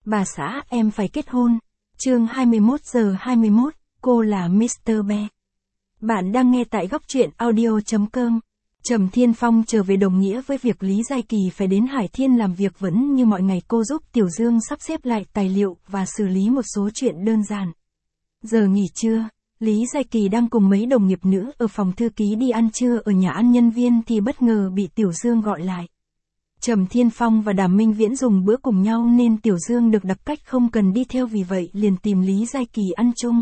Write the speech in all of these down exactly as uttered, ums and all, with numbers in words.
Bà xã em phải kết hôn. Chương hai mươi mốt giờ hai mươi mốt, cô là mít tơ Bear. Bạn đang nghe tại góc truyện audio chấm com. Trầm Thiên Phong trở về đồng nghĩa với việc Lý Giai Kỳ phải đến Hải Thiên làm việc vẫn như mọi ngày, cô giúp Tiểu Dương sắp xếp lại tài liệu và xử lý một số chuyện đơn giản. Giờ nghỉ trưa, Lý Giai Kỳ đang cùng mấy đồng nghiệp nữ ở phòng thư ký đi ăn trưa ở nhà ăn nhân viên thì bất ngờ bị Tiểu Dương gọi lại. Trầm Thiên Phong và Đàm Minh Viễn dùng bữa cùng nhau nên Tiểu Dương được đặc cách không cần đi theo, vì vậy liền tìm Lý Giai Kỳ ăn chung.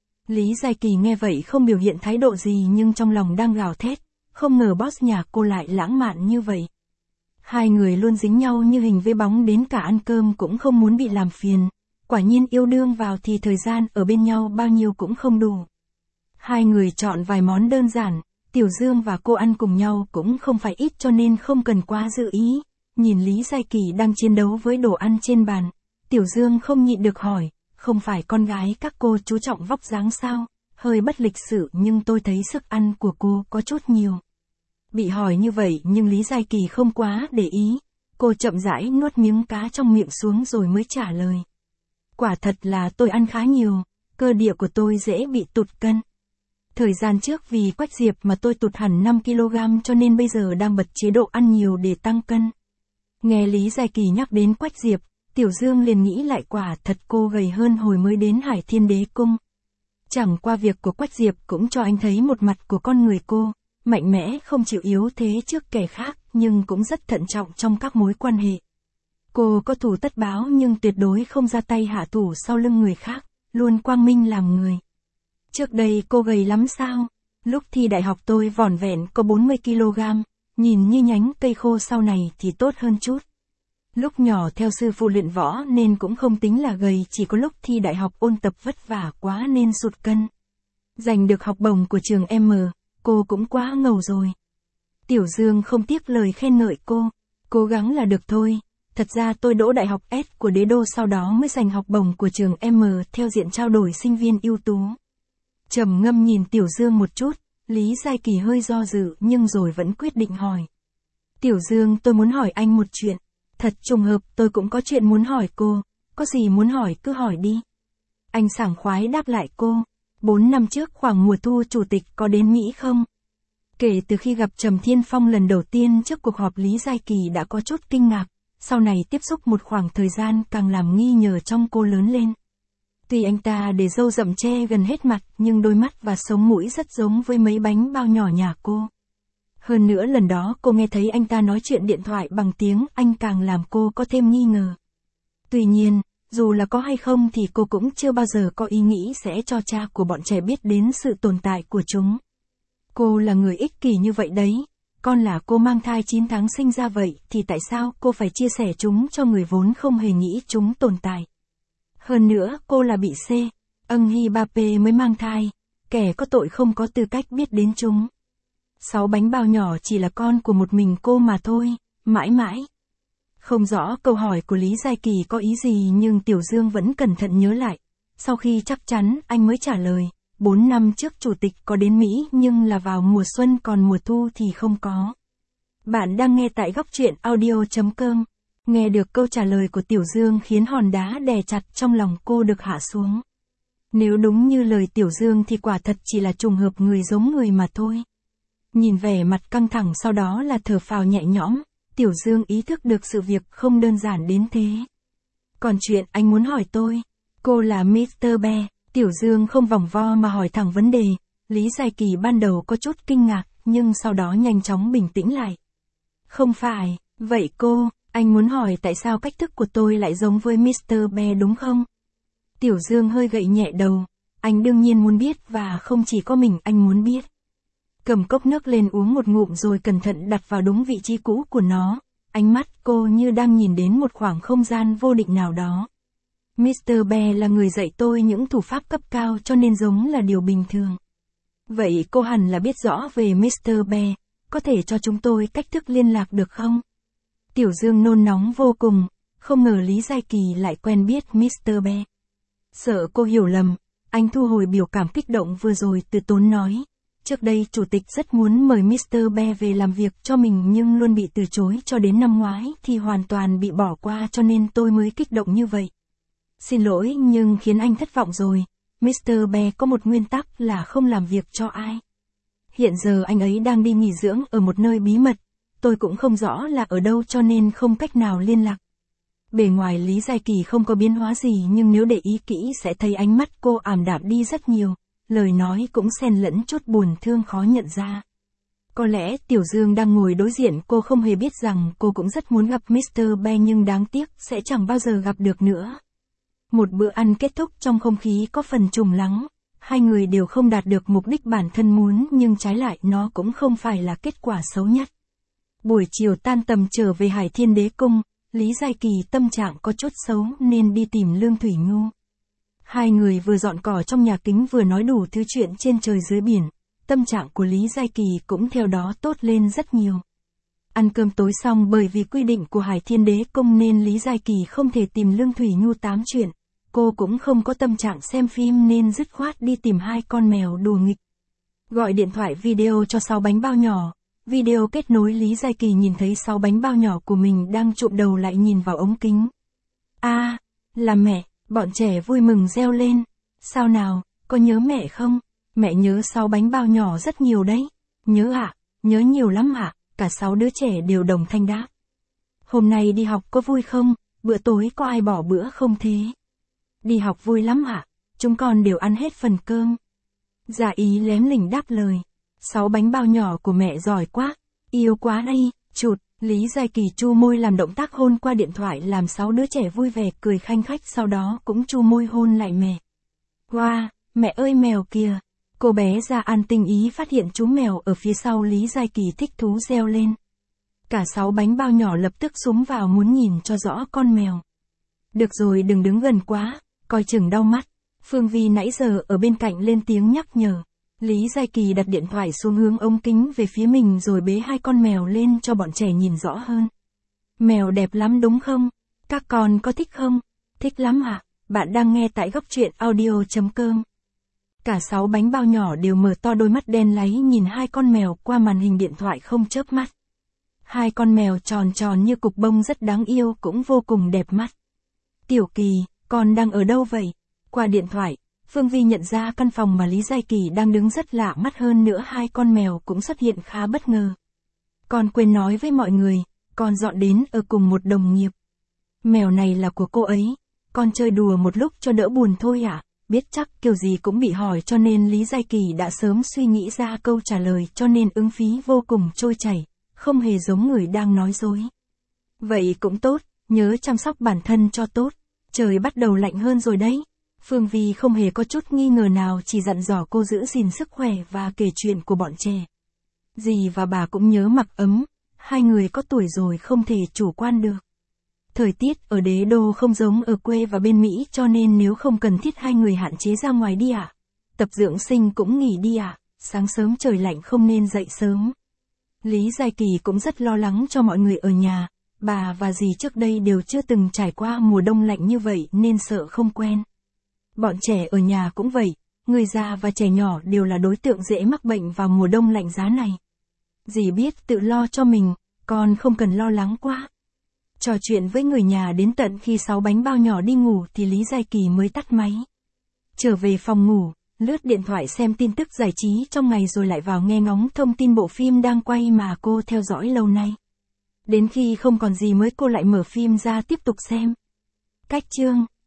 Lý Giai Kỳ nghe vậy không biểu hiện thái độ gì nhưng trong lòng đang gào thét, không ngờ boss nhà cô lại lãng mạn như vậy. Hai người luôn dính nhau như hình với bóng, đến cả ăn cơm cũng không muốn bị làm phiền. Quả nhiên yêu đương vào thì thời gian ở bên nhau bao nhiêu cũng không đủ. Hai người chọn vài món đơn giản, Tiểu Dương và cô ăn cùng nhau cũng không phải ít cho nên không cần quá dự ý. Nhìn Lý Giai Kỳ đang chiến đấu với đồ ăn trên bàn, Tiểu Dương không nhịn được hỏi, không phải con gái các cô chú trọng vóc dáng sao? Hơi bất lịch sự nhưng tôi thấy sức ăn của cô có chút nhiều. Bị hỏi như vậy nhưng Lý Giai Kỳ không quá để ý, cô chậm rãi nuốt miếng cá trong miệng xuống rồi mới trả lời. Quả thật là tôi ăn khá nhiều, cơ địa của tôi dễ bị tụt cân. Thời gian trước vì Quách Diệp mà tôi tụt hẳn năm ki lô gam cho nên bây giờ đang bật chế độ ăn nhiều để tăng cân. Nghe Lý Giai Kỳ nhắc đến Quách Diệp, Tiểu Dương liền nghĩ lại, quả thật cô gầy hơn hồi mới đến Hải Thiên Đế Cung. Chẳng qua việc của Quách Diệp cũng cho anh thấy một mặt của con người cô, mạnh mẽ không chịu yếu thế trước kẻ khác nhưng cũng rất thận trọng trong các mối quan hệ. Cô có thù tất báo nhưng tuyệt đối không ra tay hạ thủ sau lưng người khác, luôn quang minh làm người. Trước đây cô gầy lắm sao? Lúc thi đại học tôi vỏn vẹn có bốn mươi ki lô gam, nhìn như nhánh cây khô, sau này thì tốt hơn chút. Lúc nhỏ theo sư phụ luyện võ nên cũng không tính là gầy, chỉ có lúc thi đại học ôn tập vất vả quá nên sụt cân. Giành được học bổng của trường M, cô cũng quá ngầu rồi. Tiểu Dương không tiếc lời khen ngợi cô, cố gắng là được thôi. Thật ra tôi đỗ đại học S của Đế Đô sau đó mới giành học bổng của trường M theo diện trao đổi sinh viên ưu tú. Trầm ngâm nhìn Tiểu Dương một chút, Lý Giai Kỳ hơi do dự nhưng rồi vẫn quyết định hỏi. Tiểu Dương, tôi muốn hỏi anh một chuyện. Thật trùng hợp, tôi cũng có chuyện muốn hỏi cô, có gì muốn hỏi cứ hỏi đi. Anh sảng khoái đáp lại cô. Bốn năm trước khoảng mùa thu chủ tịch có đến Mỹ không? Kể từ khi gặp Trầm Thiên Phong lần đầu tiên trước cuộc họp, Lý Giai Kỳ đã có chút kinh ngạc, sau này tiếp xúc một khoảng thời gian càng làm nghi ngờ trong cô lớn lên. Tuy anh ta để râu rậm che gần hết mặt nhưng đôi mắt và sống mũi rất giống với mấy bánh bao nhỏ nhà cô. Hơn nữa lần đó cô nghe thấy anh ta nói chuyện điện thoại bằng tiếng Anh càng làm cô có thêm nghi ngờ. Tuy nhiên, dù là có hay không thì cô cũng chưa bao giờ có ý nghĩ sẽ cho cha của bọn trẻ biết đến sự tồn tại của chúng. Cô là người ích kỷ như vậy đấy, con là cô mang thai chín tháng sinh ra vậy thì tại sao cô phải chia sẻ chúng cho người vốn không hề nghĩ chúng tồn tại. Hơn nữa cô là bị C, âng Hy ba P mới mang thai, kẻ có tội không có tư cách biết đến chúng. Sáu bánh bao nhỏ chỉ là con của một mình cô mà thôi, mãi mãi. Không rõ câu hỏi của Lý Giai Kỳ có ý gì nhưng Tiểu Dương vẫn cẩn thận nhớ lại. Sau khi chắc chắn anh mới trả lời, bốn năm trước chủ tịch có đến Mỹ nhưng là vào mùa xuân, còn mùa thu thì không có. Bạn đang nghe tại góc truyện audio chấm com. Nghe được câu trả lời của Tiểu Dương khiến hòn đá đè chặt trong lòng cô được hạ xuống. Nếu đúng như lời Tiểu Dương thì quả thật chỉ là trùng hợp, người giống người mà thôi. Nhìn vẻ mặt căng thẳng sau đó là thở phào nhẹ nhõm, Tiểu Dương ý thức được sự việc không đơn giản đến thế. Còn chuyện anh muốn hỏi tôi, cô là mít tơ Bear. Tiểu Dương không vòng vo mà hỏi thẳng vấn đề. Lý Giai Kỳ ban đầu có chút kinh ngạc nhưng sau đó nhanh chóng bình tĩnh lại. Không phải, vậy cô, anh muốn hỏi tại sao cách thức của tôi lại giống với mít tơ Bear đúng không? Tiểu Dương hơi gậy nhẹ đầu, anh đương nhiên muốn biết và không chỉ có mình anh muốn biết. Cầm cốc nước lên uống một ngụm rồi cẩn thận đặt vào đúng vị trí cũ của nó, ánh mắt cô như đang nhìn đến một khoảng không gian vô định nào đó. mít tơ Bear là người dạy tôi những thủ pháp cấp cao cho nên giống là điều bình thường. Vậy cô hẳn là biết rõ về mít tơ Bear, có thể cho chúng tôi cách thức liên lạc được không? Tiểu Dương nôn nóng vô cùng, không ngờ Lý Giai Kỳ lại quen biết mít tơ Bear. Sợ cô hiểu lầm, anh thu hồi biểu cảm kích động vừa rồi, từ tốn nói. Trước đây chủ tịch rất muốn mời mít tơ Bear về làm việc cho mình nhưng luôn bị từ chối, cho đến năm ngoái thì hoàn toàn bị bỏ qua cho nên tôi mới kích động như vậy. Xin lỗi nhưng khiến anh thất vọng rồi. mít tơ Bear có một nguyên tắc là không làm việc cho ai. Hiện giờ anh ấy đang đi nghỉ dưỡng ở một nơi bí mật. Tôi cũng không rõ là ở đâu cho nên không cách nào liên lạc. Bề ngoài Lý Giai Kỳ không có biến hóa gì nhưng nếu để ý kỹ sẽ thấy ánh mắt cô ảm đạm đi rất nhiều. Lời nói cũng xen lẫn chút buồn thương khó nhận ra. Có lẽ Tiểu Dương đang ngồi đối diện cô không hề biết rằng cô cũng rất muốn gặp mít tơ Bear nhưng đáng tiếc sẽ chẳng bao giờ gặp được nữa. Một bữa ăn kết thúc trong không khí có phần trùng lắng. Hai người đều không đạt được mục đích bản thân muốn nhưng trái lại nó cũng không phải là kết quả xấu nhất. Buổi chiều tan tầm trở về Hải Thiên Đế Cung, Lý Giai Kỳ tâm trạng có chút xấu nên đi tìm Lương Thủy Nhu. Hai người vừa dọn cỏ trong nhà kính vừa nói đủ thứ chuyện trên trời dưới biển, tâm trạng của Lý Giai Kỳ cũng theo đó tốt lên rất nhiều. Ăn cơm tối xong bởi vì quy định của Hải Thiên Đế Cung nên Lý Giai Kỳ không thể tìm Lương Thủy Nhu tám chuyện, cô cũng không có tâm trạng xem phim nên dứt khoát đi tìm hai con mèo đùa nghịch. Gọi điện thoại video cho sáu bánh bao nhỏ. Video kết nối Lý Giai Kỳ nhìn thấy sáu bánh bao nhỏ của mình đang chụm đầu lại nhìn vào ống kính. A, à, là mẹ, bọn trẻ vui mừng reo lên. Sao nào, có nhớ mẹ không? Mẹ nhớ sáu bánh bao nhỏ rất nhiều đấy. Nhớ ạ, à, nhớ nhiều lắm ạ, à, cả sáu đứa trẻ đều đồng thanh đáp. Hôm nay đi học có vui không? Bữa tối có ai bỏ bữa không thế? Đi học vui lắm ạ, à, chúng con đều ăn hết phần cơm. Dạ Ý lém lỉnh đáp lời. Sáu bánh bao nhỏ của mẹ giỏi quá, yêu quá đây, chụt, Lý Giai Kỳ chu môi làm động tác hôn qua điện thoại làm sáu đứa trẻ vui vẻ cười khanh khách sau đó cũng chu môi hôn lại mẹ. Wow, mẹ ơi mèo kìa, cô bé Gia An tinh ý phát hiện chú mèo ở phía sau Lý Giai Kỳ thích thú reo lên. Cả sáu bánh bao nhỏ lập tức xúm vào muốn nhìn cho rõ con mèo. Được rồi đừng đứng gần quá, coi chừng đau mắt. Phương Vi nãy giờ ở bên cạnh lên tiếng nhắc nhở. Lý Giai Kỳ đặt điện thoại xuống hướng ống kính về phía mình rồi bế hai con mèo lên cho bọn trẻ nhìn rõ hơn. Mèo đẹp lắm đúng không? Các con có thích không? Thích lắm ạ. À? Bạn đang nghe tại góc truyện audio chấm com. Cả sáu bánh bao nhỏ đều mở to đôi mắt đen láy nhìn hai con mèo qua màn hình điện thoại không chớp mắt. Hai con mèo tròn tròn như cục bông rất đáng yêu cũng vô cùng đẹp mắt. Tiểu Kỳ, con đang ở đâu vậy? Qua điện thoại, Phương Vi nhận ra căn phòng mà Lý Giai Kỳ đang đứng rất lạ mắt hơn nữa hai con mèo cũng xuất hiện khá bất ngờ. Con quên nói với mọi người, con dọn đến ở cùng một đồng nghiệp. Mèo này là của cô ấy, con chơi đùa một lúc cho đỡ buồn thôi ạ, à? Biết chắc kiểu gì cũng bị hỏi cho nên Lý Giai Kỳ đã sớm suy nghĩ ra câu trả lời cho nên ứng phí vô cùng trôi chảy, không hề giống người đang nói dối. Vậy cũng tốt, nhớ chăm sóc bản thân cho tốt, trời bắt đầu lạnh hơn rồi đấy. Phương Vi không hề có chút nghi ngờ nào chỉ dặn dò cô giữ gìn sức khỏe và kể chuyện của bọn trẻ. Dì và bà cũng nhớ mặc ấm, hai người có tuổi rồi không thể chủ quan được. Thời tiết ở đế đô không giống ở quê và bên Mỹ cho nên nếu không cần thiết hai người hạn chế ra ngoài đi ạ. À? Tập dưỡng sinh cũng nghỉ đi ạ, à? Sáng sớm trời lạnh không nên dậy sớm. Lý Giai Kỳ cũng rất lo lắng cho mọi người ở nhà, bà và dì trước đây đều chưa từng trải qua mùa đông lạnh như vậy nên sợ không quen. Bọn trẻ ở nhà cũng vậy, người già và trẻ nhỏ đều là đối tượng dễ mắc bệnh vào mùa đông lạnh giá này. Dì biết tự lo cho mình, con không cần lo lắng quá. Trò chuyện với người nhà đến tận khi sáu bánh bao nhỏ đi ngủ thì Lý Giai Kỳ mới tắt máy. Trở về phòng ngủ, lướt điện thoại xem tin tức giải trí trong ngày rồi lại vào nghe ngóng thông tin bộ phim đang quay mà cô theo dõi lâu nay. Đến khi không còn gì mới cô lại mở phim ra tiếp tục xem. Cách chương